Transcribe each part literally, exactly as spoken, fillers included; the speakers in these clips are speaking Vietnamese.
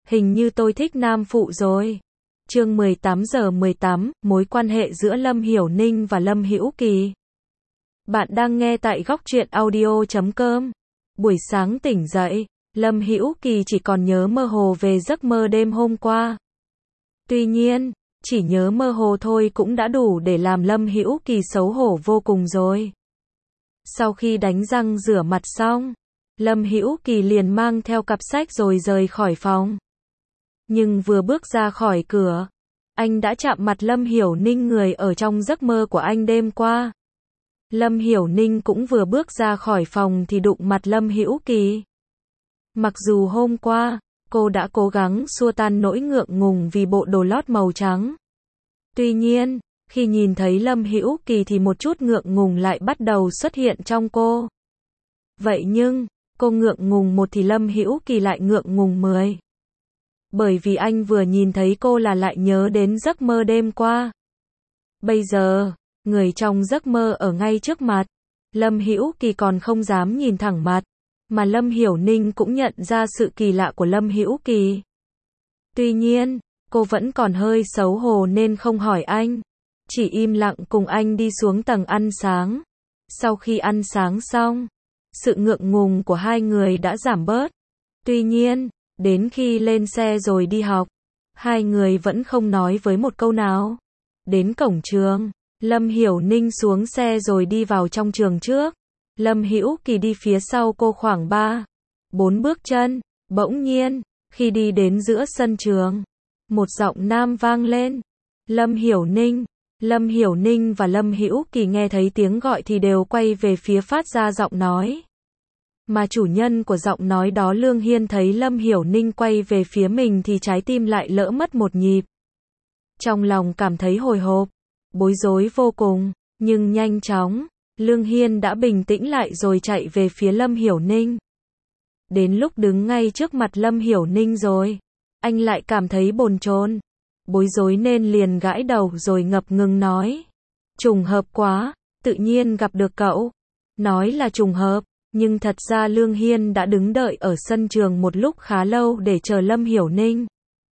Hình như tôi thích nam phụ rồi. Chương mười tám giờ mười tám, mối quan hệ giữa Lâm Hiểu Ninh và Lâm Hữu Kỳ. Bạn đang nghe tại góc truyện audio chấm com. Buổi sáng tỉnh dậy, Lâm Hữu Kỳ chỉ còn nhớ mơ hồ về giấc mơ đêm hôm qua. Tuy nhiên, chỉ nhớ mơ hồ thôi cũng đã đủ để làm Lâm Hữu Kỳ xấu hổ vô cùng rồi. Sau khi đánh răng rửa mặt xong, Lâm Hữu Kỳ liền mang theo cặp sách rồi rời khỏi phòng. Nhưng vừa bước ra khỏi cửa, anh đã chạm mặt Lâm Hiểu Ninh, người ở trong giấc mơ của anh đêm qua. Lâm Hiểu Ninh cũng vừa bước ra khỏi phòng thì đụng mặt Lâm Hữu Kỳ. Mặc dù hôm qua, cô đã cố gắng xua tan nỗi ngượng ngùng vì bộ đồ lót màu trắng. Tuy nhiên, khi nhìn thấy Lâm Hữu Kỳ thì một chút ngượng ngùng lại bắt đầu xuất hiện trong cô. Vậy nhưng, cô ngượng ngùng một thì Lâm Hữu Kỳ lại ngượng ngùng mười. Bởi vì anh vừa nhìn thấy cô là lại nhớ đến giấc mơ đêm qua. Bây giờ, người trong giấc mơ ở ngay trước mặt, Lâm Hữu Kỳ còn không dám nhìn thẳng mặt, mà Lâm Hiểu Ninh cũng nhận ra sự kỳ lạ của Lâm Hữu Kỳ. Tuy nhiên, cô vẫn còn hơi xấu hổ nên không hỏi anh, chỉ im lặng cùng anh đi xuống tầng ăn sáng. Sau khi ăn sáng xong, sự ngượng ngùng của hai người đã giảm bớt. Tuy nhiên, đến khi lên xe rồi đi học, hai người vẫn không nói với một câu nào. Đến cổng trường, Lâm Hiểu Ninh xuống xe rồi đi vào trong trường trước. Lâm Hữu Kỳ đi phía sau cô khoảng ba, bốn bước chân. Bỗng nhiên, khi đi đến giữa sân trường, một giọng nam vang lên. Lâm Hiểu Ninh. Lâm Hiểu Ninh và Lâm Hữu Kỳ nghe thấy tiếng gọi thì đều quay về phía phát ra giọng nói. Mà chủ nhân của giọng nói đó Lương Hiên thấy Lâm Hiểu Ninh quay về phía mình thì trái tim lại lỡ mất một nhịp. Trong lòng cảm thấy hồi hộp, bối rối vô cùng, nhưng nhanh chóng, Lương Hiên đã bình tĩnh lại rồi chạy về phía Lâm Hiểu Ninh. Đến lúc đứng ngay trước mặt Lâm Hiểu Ninh rồi, anh lại cảm thấy bồn chồn, bối rối nên liền gãi đầu rồi ngập ngừng nói. Trùng hợp quá, tự nhiên gặp được cậu. Nói là trùng hợp, nhưng thật ra Lương Hiên đã đứng đợi ở sân trường một lúc khá lâu để chờ Lâm Hiểu Ninh.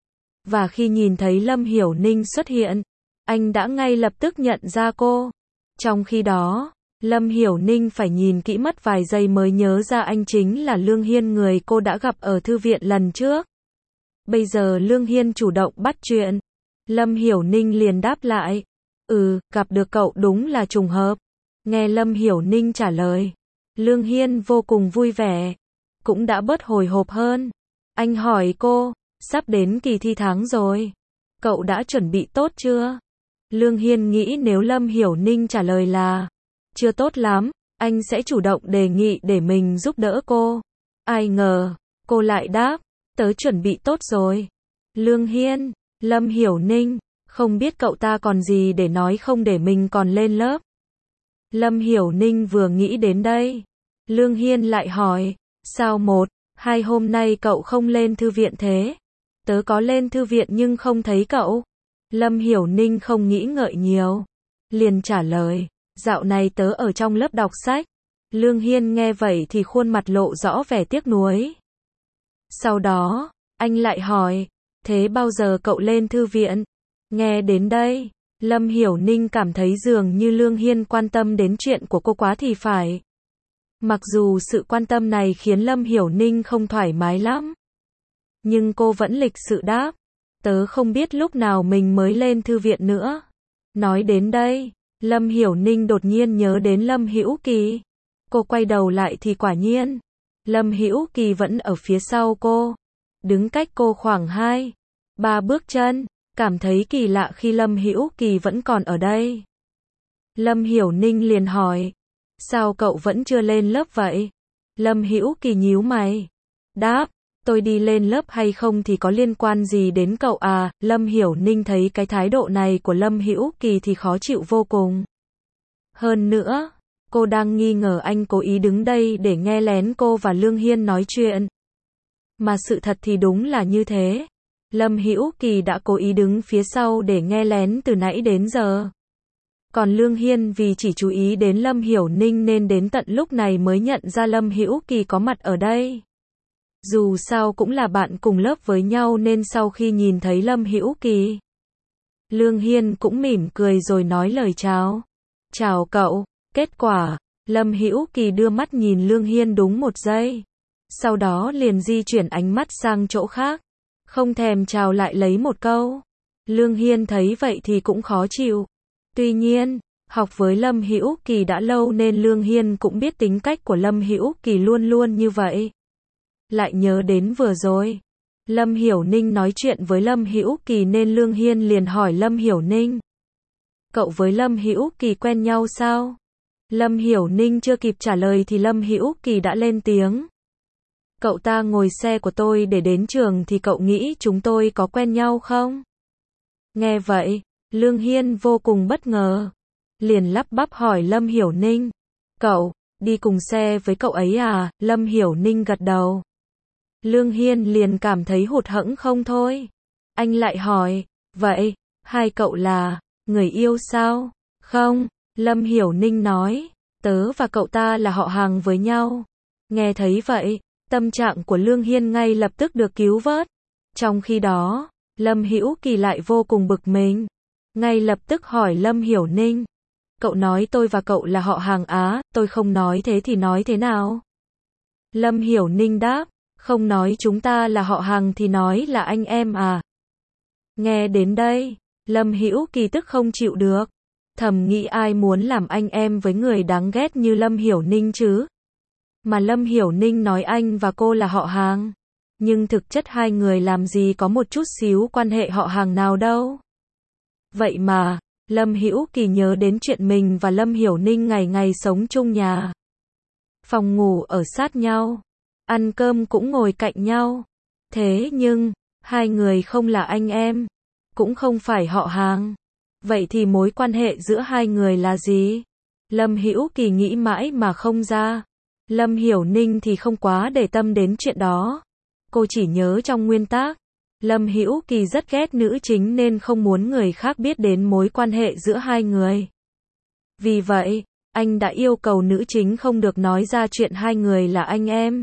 Và khi nhìn thấy Lâm Hiểu Ninh xuất hiện, anh đã ngay lập tức nhận ra cô. Trong khi đó, Lâm Hiểu Ninh phải nhìn kỹ mất vài giây mới nhớ ra anh chính là Lương Hiên, người cô đã gặp ở thư viện lần trước. Bây giờ Lương Hiên chủ động bắt chuyện. Lâm Hiểu Ninh liền đáp lại. Ừ, gặp được cậu đúng là trùng hợp. Nghe Lâm Hiểu Ninh trả lời, Lương Hiên vô cùng vui vẻ, cũng đã bớt hồi hộp hơn. Anh hỏi cô, sắp đến kỳ thi tháng rồi, cậu đã chuẩn bị tốt chưa? Lương Hiên nghĩ nếu Lâm Hiểu Ninh trả lời là chưa tốt lắm, anh sẽ chủ động đề nghị để mình giúp đỡ cô. Ai ngờ, cô lại đáp, tớ chuẩn bị tốt rồi. Lương Hiên, Lâm Hiểu Ninh, không biết cậu ta còn gì để nói không để mình còn lên lớp. Lâm Hiểu Ninh vừa nghĩ đến đây, Lương Hiên lại hỏi, sao một, hai hôm nay cậu không lên thư viện thế? Tớ có lên thư viện nhưng không thấy cậu. Lâm Hiểu Ninh không nghĩ ngợi nhiều, liền trả lời, dạo này tớ ở trong lớp đọc sách. Lương Hiên nghe vậy thì khuôn mặt lộ rõ vẻ tiếc nuối. Sau đó, anh lại hỏi, thế bao giờ cậu lên thư viện? Nghe đến đây, Lâm Hiểu Ninh cảm thấy dường như Lương Hiên quan tâm đến chuyện của cô quá thì phải. Mặc dù sự quan tâm này khiến Lâm Hiểu Ninh không thoải mái lắm, nhưng cô vẫn lịch sự đáp, tớ không biết lúc nào mình mới lên thư viện nữa. Nói đến đây, Lâm Hiểu Ninh đột nhiên nhớ đến Lâm Hữu Kỳ. Cô quay đầu lại thì quả nhiên, Lâm Hữu Kỳ vẫn ở phía sau cô, đứng cách cô khoảng hai, ba bước chân. Cảm thấy kỳ lạ khi Lâm Hữu Kỳ vẫn còn ở đây. Lâm Hiểu Ninh liền hỏi, sao cậu vẫn chưa lên lớp vậy? Lâm Hữu Kỳ nhíu mày, đáp, tôi đi lên lớp hay không thì có liên quan gì đến cậu à? Lâm Hiểu Ninh thấy cái thái độ này của Lâm Hữu Kỳ thì khó chịu vô cùng. Hơn nữa, cô đang nghi ngờ anh cố ý đứng đây để nghe lén cô và Lương Hiên nói chuyện. Mà sự thật thì đúng là như thế. Lâm Hữu Kỳ đã cố ý đứng phía sau để nghe lén từ nãy đến giờ. Còn Lương Hiên vì chỉ chú ý đến Lâm Hiểu Ninh nên đến tận lúc này mới nhận ra Lâm Hữu Kỳ có mặt ở đây. Dù sao cũng là bạn cùng lớp với nhau nên sau khi nhìn thấy Lâm Hữu Kỳ, Lương Hiên cũng mỉm cười rồi nói lời chào. Chào cậu. Kết quả, Lâm Hữu Kỳ đưa mắt nhìn Lương Hiên đúng một giây. Sau đó liền di chuyển ánh mắt sang chỗ khác. Không thèm chào lại lấy một câu. Lương Hiên thấy vậy thì cũng khó chịu. Tuy nhiên, học với Lâm Hữu Kỳ đã lâu nên Lương Hiên cũng biết tính cách của Lâm Hữu Kỳ luôn luôn như vậy. Lại nhớ đến vừa rồi, Lâm Hiểu Ninh nói chuyện với Lâm Hữu Kỳ nên Lương Hiên liền hỏi Lâm Hiểu Ninh. Cậu với Lâm Hữu Kỳ quen nhau sao? Lâm Hiểu Ninh chưa kịp trả lời thì Lâm Hữu Kỳ đã lên tiếng. Cậu ta ngồi xe của tôi để đến trường thì cậu nghĩ chúng tôi có quen nhau không? Nghe vậy, Lương Hiên vô cùng bất ngờ. Liền lắp bắp hỏi Lâm Hiểu Ninh. Cậu, đi cùng xe với cậu ấy à? Lâm Hiểu Ninh gật đầu. Lương Hiên liền cảm thấy hụt hẫng không thôi. Anh lại hỏi, vậy, hai cậu là người yêu sao? Không, Lâm Hiểu Ninh nói, tớ và cậu ta là họ hàng với nhau. Nghe thấy vậy, tâm trạng của Lương Hiên ngay lập tức được cứu vớt. Trong khi đó, Lâm Hữu Kỳ lại vô cùng bực mình. Ngay lập tức hỏi Lâm Hiểu Ninh. Cậu nói tôi và cậu là họ hàng á, tôi không nói thế thì nói thế nào? Lâm Hiểu Ninh đáp, không nói chúng ta là họ hàng thì nói là anh em à? Nghe đến đây, Lâm Hữu Kỳ tức không chịu được. Thầm nghĩ ai muốn làm anh em với người đáng ghét như Lâm Hiểu Ninh chứ? Mà Lâm Hiểu Ninh nói anh và cô là họ hàng. Nhưng thực chất hai người làm gì có một chút xíu quan hệ họ hàng nào đâu. Vậy mà, Lâm Hữu Kỳ nhớ đến chuyện mình và Lâm Hiểu Ninh ngày ngày sống chung nhà. Phòng ngủ ở sát nhau. Ăn cơm cũng ngồi cạnh nhau. Thế nhưng, hai người không là anh em. Cũng không phải họ hàng. Vậy thì mối quan hệ giữa hai người là gì? Lâm Hữu Kỳ nghĩ mãi mà không ra. Lâm Hiểu Ninh thì không quá để tâm đến chuyện đó. Cô chỉ nhớ trong nguyên tắc, Lâm Hữu Kỳ rất ghét nữ chính nên không muốn người khác biết đến mối quan hệ giữa hai người. Vì vậy, anh đã yêu cầu nữ chính không được nói ra chuyện hai người là anh em.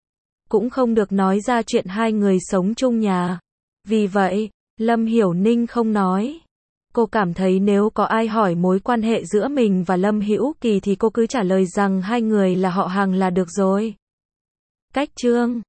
Cũng không được nói ra chuyện hai người sống chung nhà. Vì vậy, Lâm Hiểu Ninh không nói. Cô cảm thấy nếu có ai hỏi mối quan hệ giữa mình và Lâm Hữu Kỳ thì cô cứ trả lời rằng hai người là họ hàng là được rồi. Cách chương